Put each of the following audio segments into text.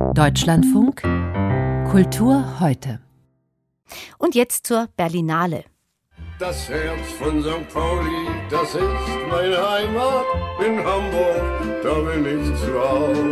Deutschlandfunk Kultur heute. Und jetzt zur Berlinale. Das Herz von St. Pauli, das ist meine Heimat. In Hamburg, da bin ich zu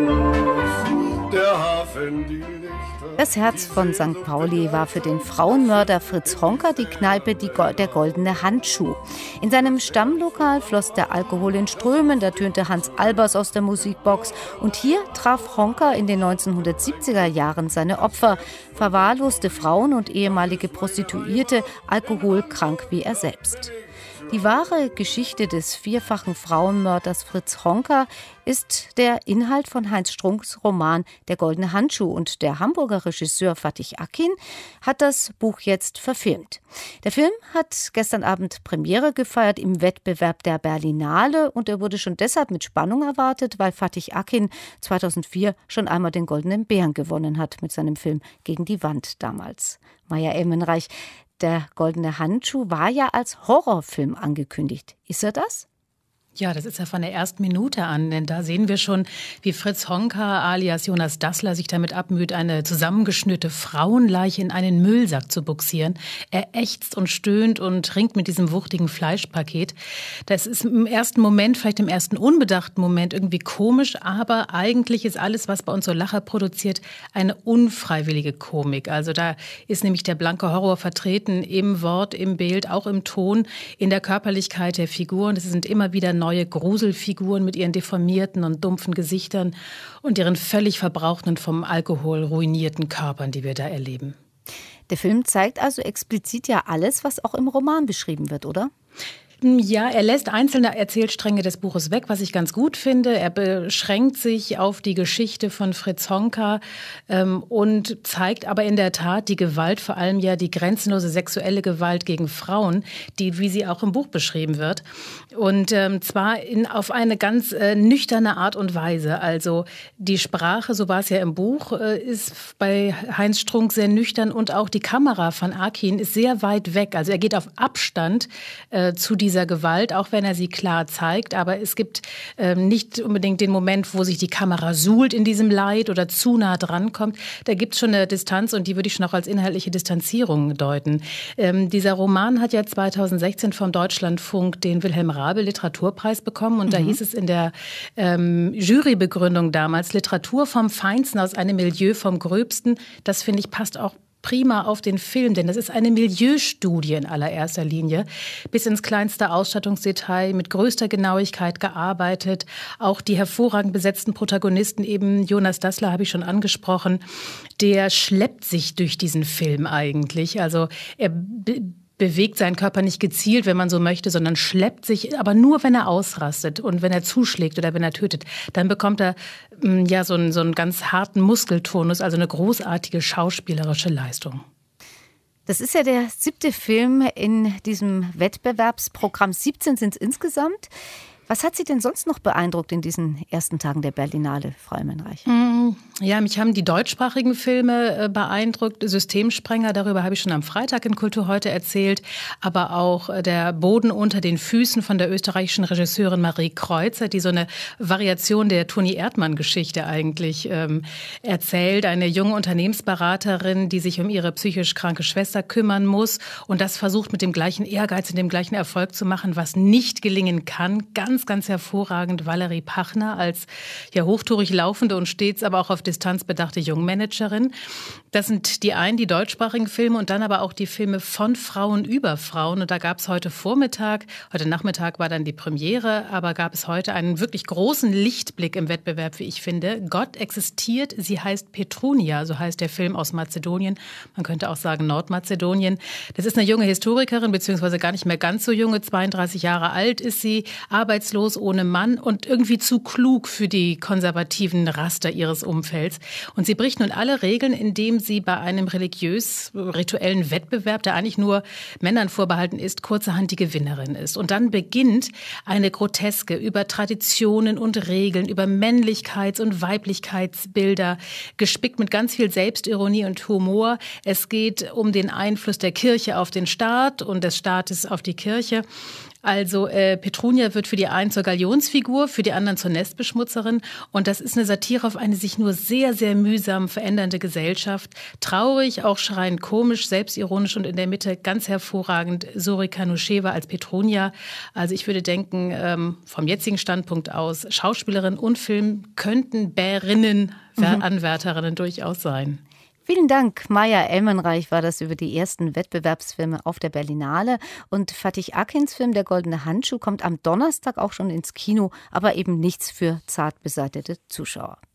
Haus. Der Hafen, die Lichter. Das Herz von St. Pauli war für den Frauenmörder Fritz Honka die Kneipe der Goldene Handschuh. In seinem Stammlokal floss der Alkohol in Strömen, da tönte Hans Albers aus der Musikbox. Und hier traf Honka in den 1970er Jahren seine Opfer, verwahrloste Frauen und ehemalige Prostituierte, alkoholkrank wie er selbst. Die wahre Geschichte des vierfachen Frauenmörders Fritz Honka ist der Inhalt von Heinz Strunks Roman Der Goldene Handschuh, und der Hamburger Regisseur Fatih Akin hat das Buch jetzt verfilmt. Der Film hat gestern Abend Premiere gefeiert im Wettbewerb der Berlinale, und er wurde schon deshalb mit Spannung erwartet, weil Fatih Akin 2004 schon einmal den Goldenen Bären gewonnen hat mit seinem Film Gegen die Wand damals. Maja Elmenreich, Der Goldene Handschuh war ja als Horrorfilm angekündigt. Ist er das? Ja, das ist ja von der ersten Minute an, denn da sehen wir schon, wie Fritz Honka alias Jonas Dassler sich damit abmüht, eine zusammengeschnürte Frauenleiche in einen Müllsack zu buxieren. Er ächzt und stöhnt und ringt mit diesem wuchtigen Fleischpaket. Das ist im ersten Moment, vielleicht im ersten unbedachten Moment irgendwie komisch, aber eigentlich ist alles, was bei uns so Lacher produziert, eine unfreiwillige Komik. Also da ist nämlich der blanke Horror vertreten im Wort, im Bild, auch im Ton, in der Körperlichkeit der Figuren. Es sind immer wieder neue Gruselfiguren mit ihren deformierten und dumpfen Gesichtern und ihren völlig verbrauchten und vom Alkohol ruinierten Körpern, die wir da erleben. Der Film zeigt also explizit ja alles, was auch im Roman beschrieben wird, oder? Ja, er lässt einzelne Erzählstränge des Buches weg, was ich ganz gut finde. Er beschränkt sich auf die Geschichte von Fritz Honka und zeigt aber in der Tat die Gewalt, vor allem ja die grenzenlose sexuelle Gewalt gegen Frauen, die, wie sie auch im Buch beschrieben wird. Und zwar auf eine ganz nüchterne Art und Weise. Also die Sprache, so war es ja im Buch, ist bei Heinz Strunk sehr nüchtern, und auch die Kamera von Akin ist sehr weit weg. Also er geht auf Abstand zu dieser Gewalt, auch wenn er sie klar zeigt. Aber es gibt nicht unbedingt den Moment, wo sich die Kamera suhlt in diesem Leid oder zu nah dran kommt. Da gibt es schon eine Distanz, und die würde ich schon auch als inhaltliche Distanzierung deuten. Dieser Roman hat ja 2016 vom Deutschlandfunk den Wilhelm Raabe Literaturpreis bekommen, und da hieß es in der Jurybegründung damals: Literatur vom Feinsten aus einem Milieu vom Gröbsten. Das, finde ich, passt auch prima auf den Film, denn das ist eine Milieustudie in allererster Linie, bis ins kleinste Ausstattungsdetail, mit größter Genauigkeit gearbeitet. Auch die hervorragend besetzten Protagonisten, eben Jonas Dassler habe ich schon angesprochen, der schleppt sich durch diesen Film eigentlich. Also er bewegt seinen Körper nicht gezielt, wenn man so möchte, sondern schleppt sich, aber nur, wenn er ausrastet und wenn er zuschlägt oder wenn er tötet. Dann bekommt er ja so einen ganz harten Muskeltonus, also eine großartige schauspielerische Leistung. Das ist ja der 7. Film in diesem Wettbewerbsprogramm. 17 sind es insgesamt. Was hat Sie denn sonst noch beeindruckt in diesen ersten Tagen der Berlinale, Frau Elmenreich? Ja, mich haben die deutschsprachigen Filme beeindruckt. Systemsprenger, darüber habe ich schon am Freitag in Kultur heute erzählt. Aber auch Der Boden unter den Füßen von der österreichischen Regisseurin Marie Kreuzer, die so eine Variation der Toni-Erdmann-Geschichte eigentlich erzählt. Eine junge Unternehmensberaterin, die sich um ihre psychisch kranke Schwester kümmern muss und das versucht mit dem gleichen Ehrgeiz und dem gleichen Erfolg zu machen, was nicht gelingen kann. Ganz hervorragend Valerie Pachner als ja hochtourig laufende und stets aber auch auf Distanz bedachte Jungmanagerin. Das sind die einen, die deutschsprachigen Filme, und dann aber auch die Filme von Frauen über Frauen. Und da gab es heute Nachmittag war dann die Premiere, aber gab es heute einen wirklich großen Lichtblick im Wettbewerb, wie ich finde. Gott existiert, sie heißt Petrunia, so heißt der Film aus Mazedonien. Man könnte auch sagen Nordmazedonien. Das ist eine junge Historikerin, beziehungsweise gar nicht mehr ganz so junge, 32 Jahre alt ist sie, arbeitslos, ohne Mann und irgendwie zu klug für die konservativen Raster ihres Umfelds. Und sie bricht nun alle Regeln, indem sie bei einem religiös-rituellen Wettbewerb, der eigentlich nur Männern vorbehalten ist, kurzerhand die Gewinnerin ist. Und dann beginnt eine Groteske über Traditionen und Regeln, über Männlichkeits- und Weiblichkeitsbilder, gespickt mit ganz viel Selbstironie und Humor. Es geht um den Einfluss der Kirche auf den Staat und des Staates auf die Kirche. Also Petronia wird für die einen zur Galionsfigur, für die anderen zur Nestbeschmutzerin. Und das ist eine Satire auf eine sich nur sehr, sehr mühsam verändernde Gesellschaft. Traurig, auch schreiend komisch, selbstironisch und in der Mitte ganz hervorragend Zorika Nusheva als Petronia. Also ich würde denken, vom jetzigen Standpunkt aus, Schauspielerin und Film könnten Bärinnen, Anwärterinnen durchaus sein. Vielen Dank. Maja Elmenreich war das über die ersten Wettbewerbsfilme auf der Berlinale. Und Fatih Akins Film Der goldene Handschuh kommt am Donnerstag auch schon ins Kino, aber eben nichts für zart beseitete Zuschauer.